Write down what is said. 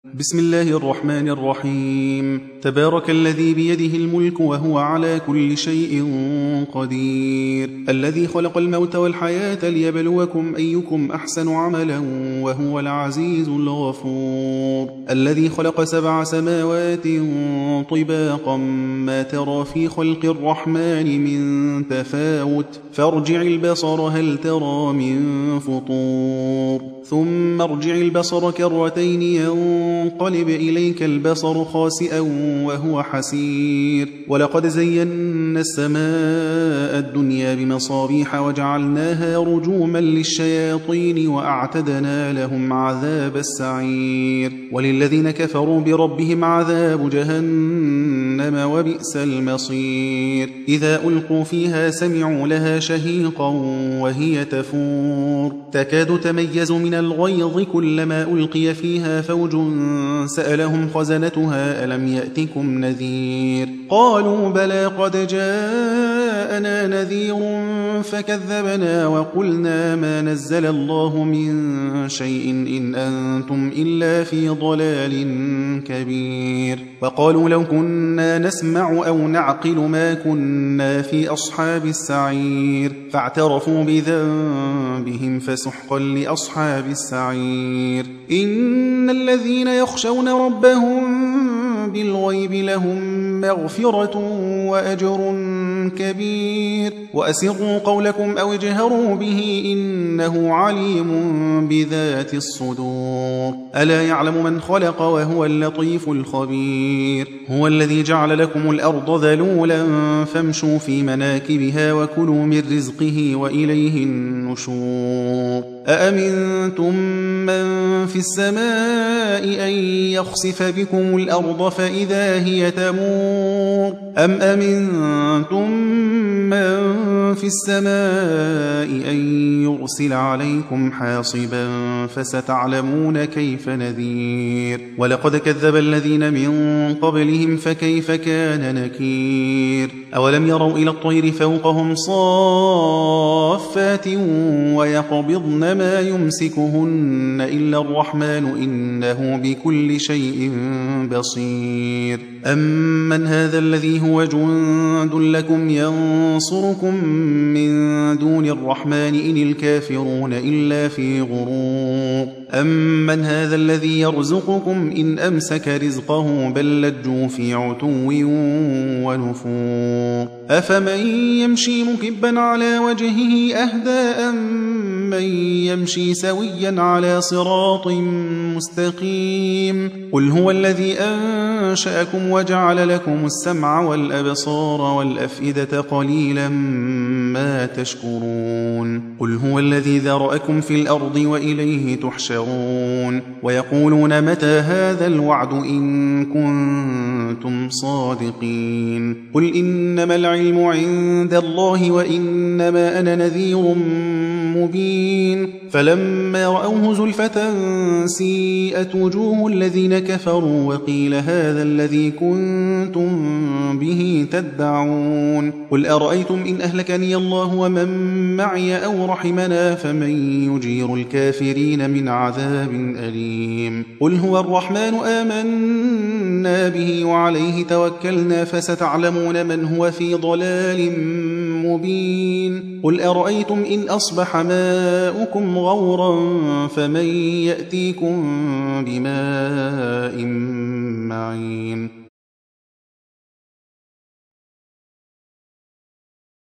بسم الله الرحمن الرحيم. تبارك الذي بيده الملك وهو على كل شيء قدير، الذي خلق الموت والحياة ليبلوكم أيكم أحسن عملا وهو العزيز الغفور، الذي خلق 7 سماوات طباقا ما ترى في خلق الرحمن من تفاوت فارجع البصر هل ترى من فطور ثم ارجع البصر كرتين ينقلب إليك البصر خاسئا وهو حسير، ولقد زينا السماء الدنيا بمصابيح وجعلناها رجوما للشياطين وأعتدنا لهم عذاب السعير، وللذين كفروا بربهم عذاب جهنم وبئس المصير. إذا ألقوا فيها سمعوا لها شهيقا وهي تفور تكاد تميز من الغيظ كلما ألقي فيها فوج سألهم خزنتها ألم يأتكم نذير قالوا بلى قد جاءنا نذير فكذبنا وقلنا ما نزل الله من شيء إن أنتم إلا في ضلال كبير. وقالوا لو كنا نسمع أو نعقل ما كنا في أصحاب السعير فاعترفوا بذنبهم فسحقا لأصحاب السعير. إن الذين يخشون ربهم بالغيب لهم مغفرة وأجر كبير. وأسروا قولكم أو اجهروا به إنه عليم بذات الصدور. ألا يعلم من خلق وهو اللطيف الخبير. هو الذي جعل لكم الأرض ذلولا فامشوا في مناكبها وكلوا من رزقه وإليه النشور. أأمنتم من في السماء أن يخسف بكم الأرض فإذا هي تمور أم أمنتم من في السماء أن يرسل عليكم حاصبا فستعلمون كيف نذير. ولقد كذب الذين من قبلهم فكيف كان نكير. أولم يروا إلى الطير فوقهم صافات ويقبضن ما يمسكهن إلا الرحمن إنه بكل شيء بصير. أمن هذا الذي هو جند لكم ينصركم من دون الرحمن إن الكافرون إلا في غرور. أمن هذا الذي يرزقكم إن أمسك رزقه بل لجوا في عتو ونفور. أفمن يمشي مكبا على وجهه أهدى أمن يمشي سويا على صراط مستقيم. قل هو الذي أنشأكم وجعل لكم السمع والأبصار والأفئدة قليلا ما تشكرون. قل هو الذي ذرأكم في الأرض وإليه تحشرون. ويقولون متى هذا الوعد إن كنتم صادقين. قل إنما العلم عند الله وإنما أنا نذير مبين. فلما رأوه زلفة سيئت وجوه الذين كفروا وقيل هذا الذي كنتم به تدعون. قل أرأيتم إن أهلكني الله ومن معي أو رحمنا فمن يجير الكافرين من عذاب أليم. قل هو الرحمن آمنا به وعليه توكلنا فستعلمون من هو في ضلال مبين. قل أرأيتم إن أصبح ماؤكم غورا فمن يأتيكم بماء